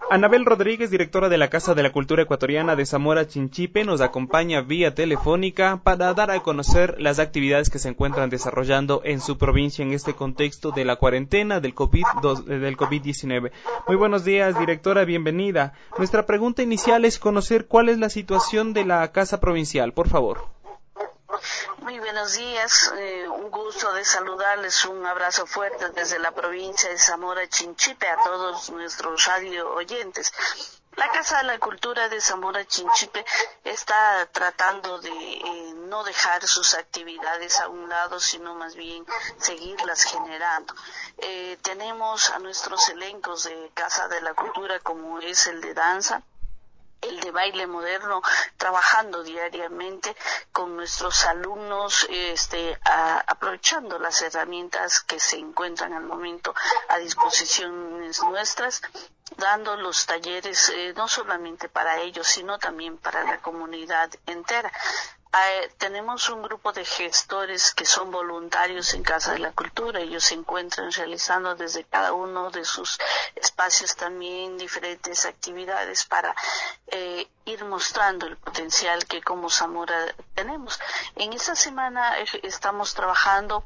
Anabel Rodríguez, directora de la Casa de la Cultura Ecuatoriana de Zamora Chinchipe, nos acompaña vía telefónica para dar a conocer las actividades que se encuentran desarrollando en su provincia en este contexto de la cuarentena del COVID-19. Muy buenos días, directora, bienvenida. Nuestra pregunta inicial es conocer cuál es la situación de la Casa Provincial, por favor. Muy buenos días, un gusto de saludarles, un abrazo fuerte desde la provincia de Zamora Chinchipe a todos nuestros radio oyentes. La Casa de la Cultura de Zamora Chinchipe está tratando de no dejar sus actividades a un lado, sino más bien seguirlas generando. Tenemos a nuestros elencos de Casa de la Cultura, como es el de danza, el de baile moderno, trabajando diariamente con nuestros alumnos, aprovechando las herramientas que se encuentran al momento a disposición nuestras, dando los talleres no solamente para ellos, sino también para la comunidad entera. Tenemos un grupo de gestores que son voluntarios en Casa de la Cultura. Ellos se encuentran realizando desde cada uno de sus espacios también diferentes actividades para ir mostrando el potencial que como Zamora tenemos. En esta semana estamos trabajando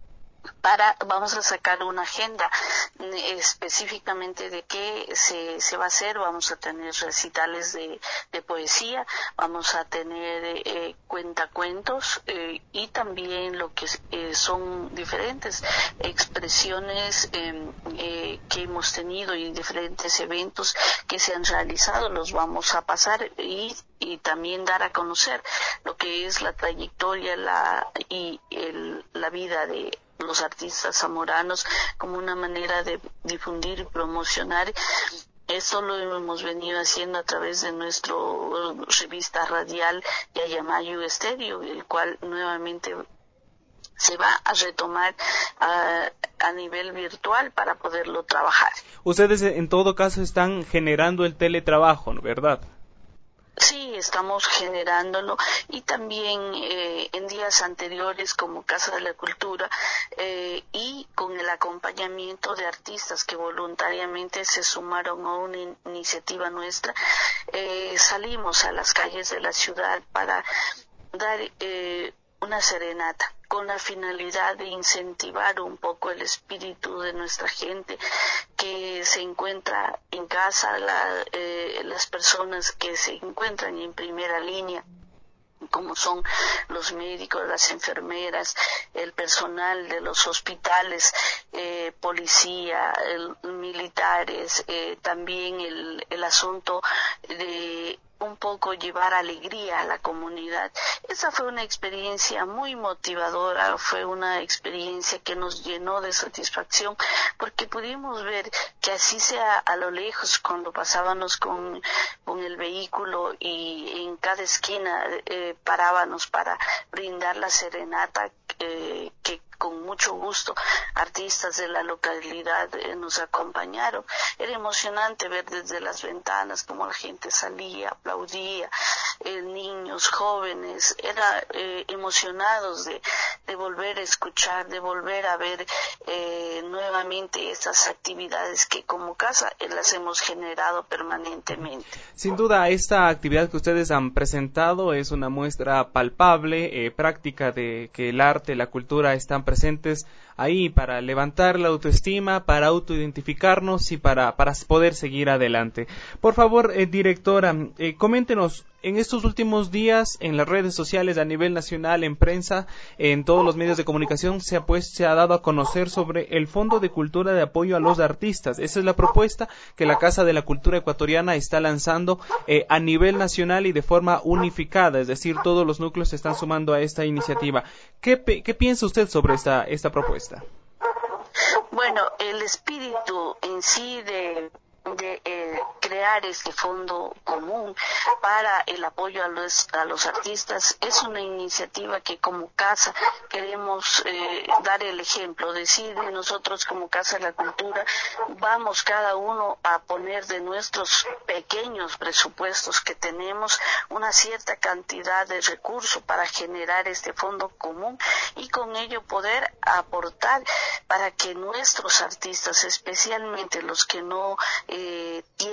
vamos a sacar una agenda específicamente de qué se va a hacer. Vamos a tener recitales de poesía, vamos a tener cuentacuentos y también lo que son diferentes expresiones que hemos tenido y diferentes eventos que se han realizado, los vamos a pasar y también dar a conocer lo que es la trayectoria la vida de los artistas zamoranos como una manera de difundir y promocionar. Eso lo hemos venido haciendo a través de nuestra revista radial Yayamayu Estéreo, el cual nuevamente se va a retomar a nivel virtual para poderlo trabajar. Ustedes en todo caso están generando el teletrabajo, ¿no? ¿Verdad? Sí, estamos generándolo y también en días anteriores como Casa de la Cultura y con el acompañamiento de artistas que voluntariamente se sumaron a una iniciativa nuestra, salimos a las calles de la ciudad para dar una serenata con la finalidad de incentivar un poco el espíritu de nuestra gente que se encuentra en casa, las personas que se encuentran en primera línea, como son los médicos, las enfermeras, el personal de los hospitales, policía, militares, también el asunto de un poco llevar alegría a la comunidad. Esa fue una experiencia muy motivadora, fue una experiencia que nos llenó de satisfacción porque pudimos ver que así sea a lo lejos cuando pasábamos con el vehículo y en cada esquina parábamos para brindar la serenata que con mucho gusto artistas de la localidad nos acompañaron. Era emocionante ver desde las ventanas cómo la gente salía, aplaudía, niños, jóvenes, emocionados de volver a escuchar, de volver a ver nuevamente estas actividades que como casa las hemos generado permanentemente. Sin duda, esta actividad que ustedes han presentado es una muestra palpable, práctica de que el arte, la cultura están presentes ahí para levantar la autoestima, para autoidentificarnos y para poder seguir adelante. Por favor, directora, coméntenos, en estos últimos días, en las redes sociales a nivel nacional, en prensa, en todos los medios de comunicación, se ha dado a conocer sobre el Fondo de Cultura de Apoyo a los Artistas. Esa es la propuesta que la Casa de la Cultura Ecuatoriana está lanzando a nivel nacional y de forma unificada, es decir, todos los núcleos se están sumando a esta iniciativa. ¿Qué piensa usted sobre esta propuesta? Bueno, el espíritu en sí de crear este fondo común para el apoyo a los artistas es una iniciativa que como casa queremos dar el ejemplo, decir nosotros como Casa de la Cultura vamos cada uno a poner de nuestros pequeños presupuestos que tenemos una cierta cantidad de recursos para generar este fondo común y con ello poder aportar para que nuestros artistas, especialmente los que no tienen un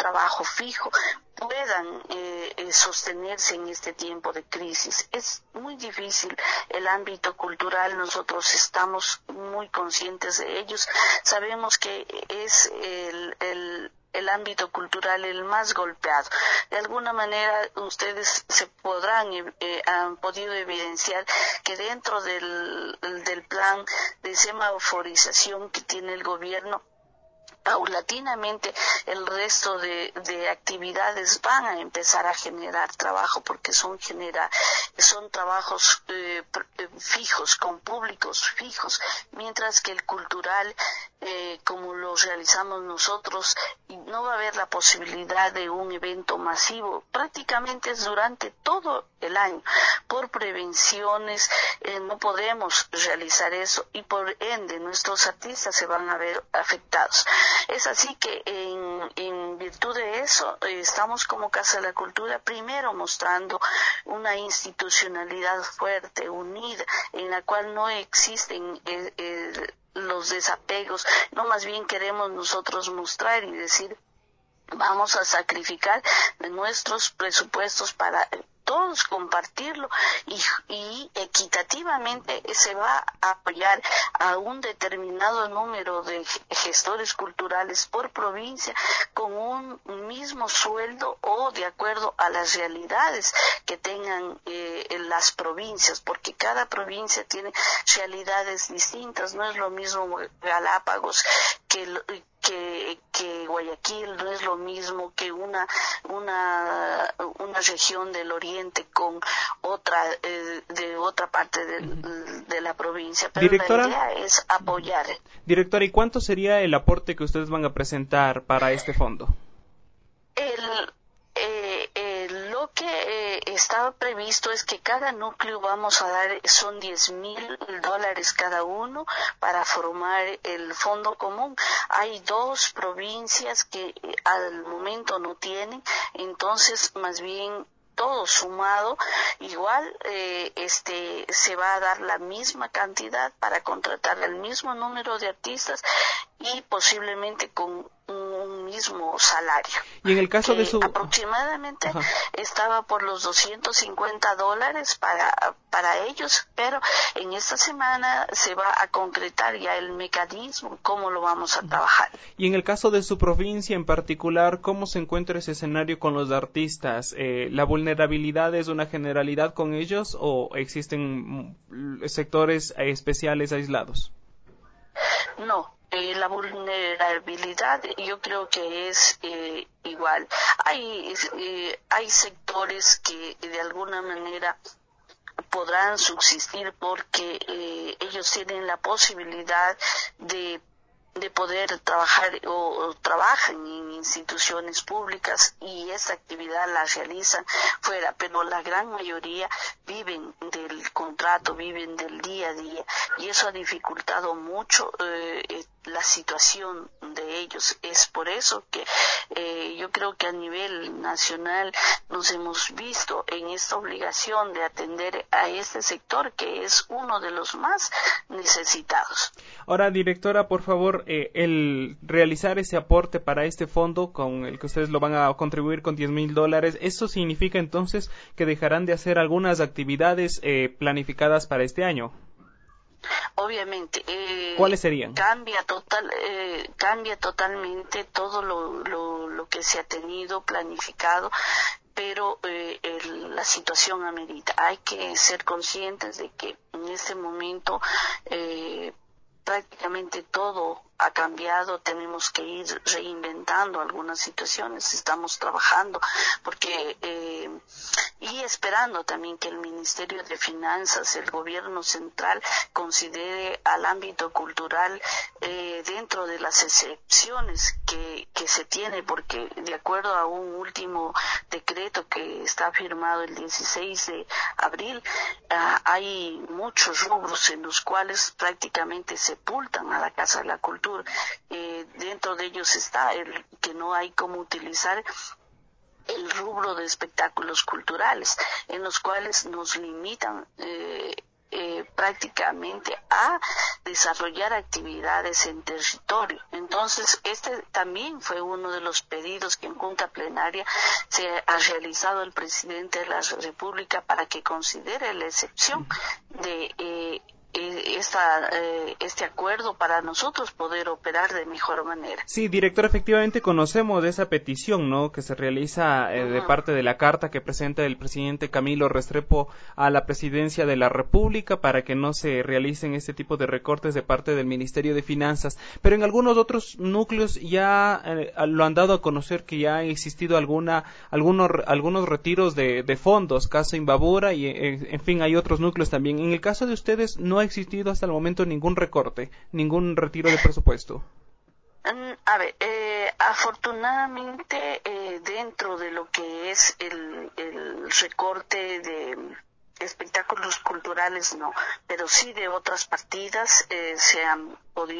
trabajo fijo puedan sostenerse en este tiempo de crisis. Es muy difícil el ámbito cultural, nosotros estamos muy conscientes de ellos, sabemos que es el ámbito cultural el más golpeado. De alguna manera ustedes han podido evidenciar que dentro del plan de semaforización que tiene el gobierno, paulatinamente el resto de actividades van a empezar a generar trabajo, porque son trabajos fijos, con públicos fijos, mientras que el cultural, como lo realizamos nosotros, no va a haber la posibilidad de un evento masivo. Prácticamente es durante todo el año. Por prevenciones no podemos realizar eso, y por ende nuestros artistas se van a ver afectados. Es así que en virtud de eso estamos como Casa de la Cultura primero mostrando una institucionalidad fuerte, unida, en la cual no existen los desapegos. No, más bien queremos nosotros mostrar y decir: vamos a sacrificar de nuestros presupuestos para todos compartirlo, y equitativamente se va a apoyar a un determinado número de gestores culturales por provincia con un mismo sueldo, o de acuerdo a las realidades que tengan en las provincias, porque cada provincia tiene realidades distintas. No es lo mismo Galápagos que Guayaquil, no es lo mismo que una región del oriente con otra de otra parte de la provincia, pero Directora, la idea es apoyar. Directora, ¿y cuánto sería el aporte que ustedes van a presentar para este fondo? Lo que estaba previsto es que cada núcleo vamos a dar, son $10,000 cada uno para formar el fondo común. Hay 2 provincias que al momento no tienen, entonces más bien todo sumado, igual se va a dar la misma cantidad para contratar el mismo número de artistas y posiblemente con un mismo salario. Y en el caso de su... aproximadamente estaba por los $250 para ellos, pero en esta semana se va a concretar ya el mecanismo, cómo lo vamos a trabajar. Y en el caso de su provincia en particular, ¿cómo se encuentra ese escenario con los artistas? ¿La vulnerabilidad es una generalidad con ellos o existen sectores especiales aislados? No. La vulnerabilidad yo creo que es igual. Hay sectores que de alguna manera podrán subsistir porque ellos tienen la posibilidad de poder trabajar o trabajan en instituciones públicas y esa actividad la realizan fuera, pero la gran mayoría viven del contrato, viven del día a día, y eso ha dificultado mucho la situación de ellos. Es por eso que yo creo que a nivel nacional nos hemos visto en esta obligación de atender a este sector, que es uno de los más necesitados. Ahora, directora, por favor, el realizar ese aporte para este fondo con el que ustedes lo van a contribuir con $10,000, ¿eso significa entonces que dejarán de hacer algunas actividades planificadas para este año? Obviamente. ¿Cuáles serían? Cambia totalmente todo lo que se ha tenido planificado, pero la situación amerita. Hay que ser conscientes de que en este momento prácticamente todo ha cambiado, tenemos que ir reinventando algunas situaciones, estamos trabajando porque y esperando también que el Ministerio de Finanzas, el gobierno central, considere al ámbito cultural dentro de las excepciones que se tiene, porque de acuerdo a un último decreto que está firmado el 16 de abril, hay muchos rubros en los cuales prácticamente sepultan a la Casa de la Cultura. Dentro de ellos está el que no hay cómo utilizar el rubro de espectáculos culturales, en los cuales nos limitan prácticamente a desarrollar actividades en territorio. Entonces, este también fue uno de los pedidos que en junta plenaria se ha realizado el presidente de la República para que considere la excepción de este acuerdo para nosotros poder operar de mejor manera. Sí, director, efectivamente conocemos de esa petición, ¿no?, que se realiza de parte de la carta que presenta el presidente Camilo Restrepo a la presidencia de la República para que no se realicen este tipo de recortes de parte del Ministerio de Finanzas. Pero en algunos otros núcleos ya lo han dado a conocer que ya ha existido algunos retiros de fondos, caso Imbabura y en fin hay otros núcleos también. En el caso de ustedes no ha existido hasta el momento ningún recorte, ningún retiro de presupuesto. A ver, afortunadamente dentro de lo que es el recorte de espectáculos culturales no, pero sí de otras partidas se han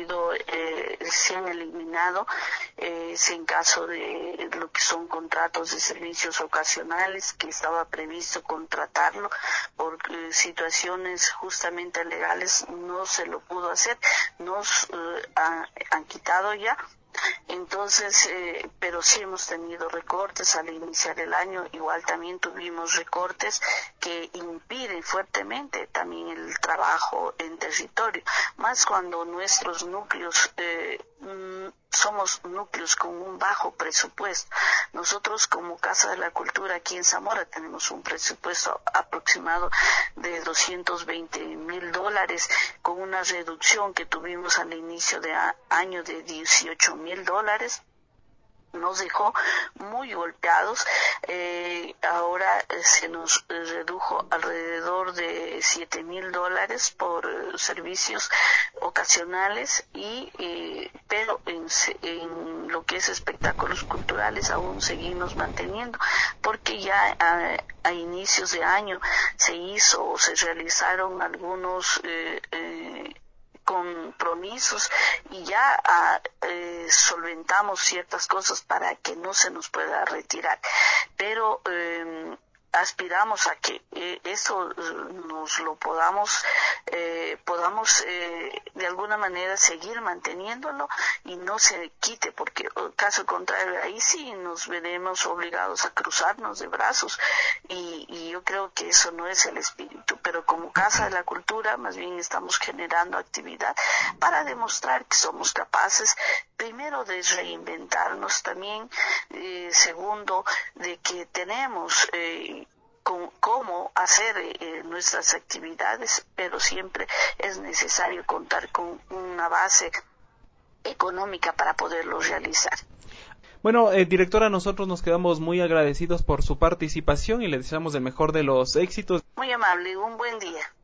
eliminado, en caso de lo que son contratos de servicios ocasionales, que estaba previsto contratarlo por situaciones justamente legales, no se lo pudo hacer, nos han quitado ya. Entonces, pero sí hemos tenido recortes al iniciar el año, igual también tuvimos recortes que impiden fuertemente también el trabajo en territorio, más cuando nuestros núcleos somos núcleos con un bajo presupuesto. Nosotros como Casa de la Cultura aquí en Zamora tenemos un presupuesto aproximado de $220,000 con una reducción que tuvimos al inicio de año de $18,000. Nos dejó muy golpeados. Ahora se nos redujo alrededor de $7,000 por servicios ocasionales pero en lo que es espectáculos culturales aún seguimos manteniendo, porque ya a inicios de año se realizaron algunos compromisos y ya solventamos ciertas cosas para que no se nos pueda retirar, pero aspiramos a que eso nos lo podamos de alguna manera seguir manteniéndolo y no se quite, porque caso contrario ahí sí nos veremos obligados a cruzarnos de brazos y yo creo que eso no es el espíritu. Pero como Casa de la Cultura más bien estamos generando actividad para demostrar que somos capaces, primero, de reinventarnos también, segundo, de que tenemos cómo hacer nuestras actividades, pero siempre es necesario contar con una base económica para poderlo realizar. Bueno, directora, nosotros nos quedamos muy agradecidos por su participación y le deseamos el mejor de los éxitos. Muy amable, un buen día.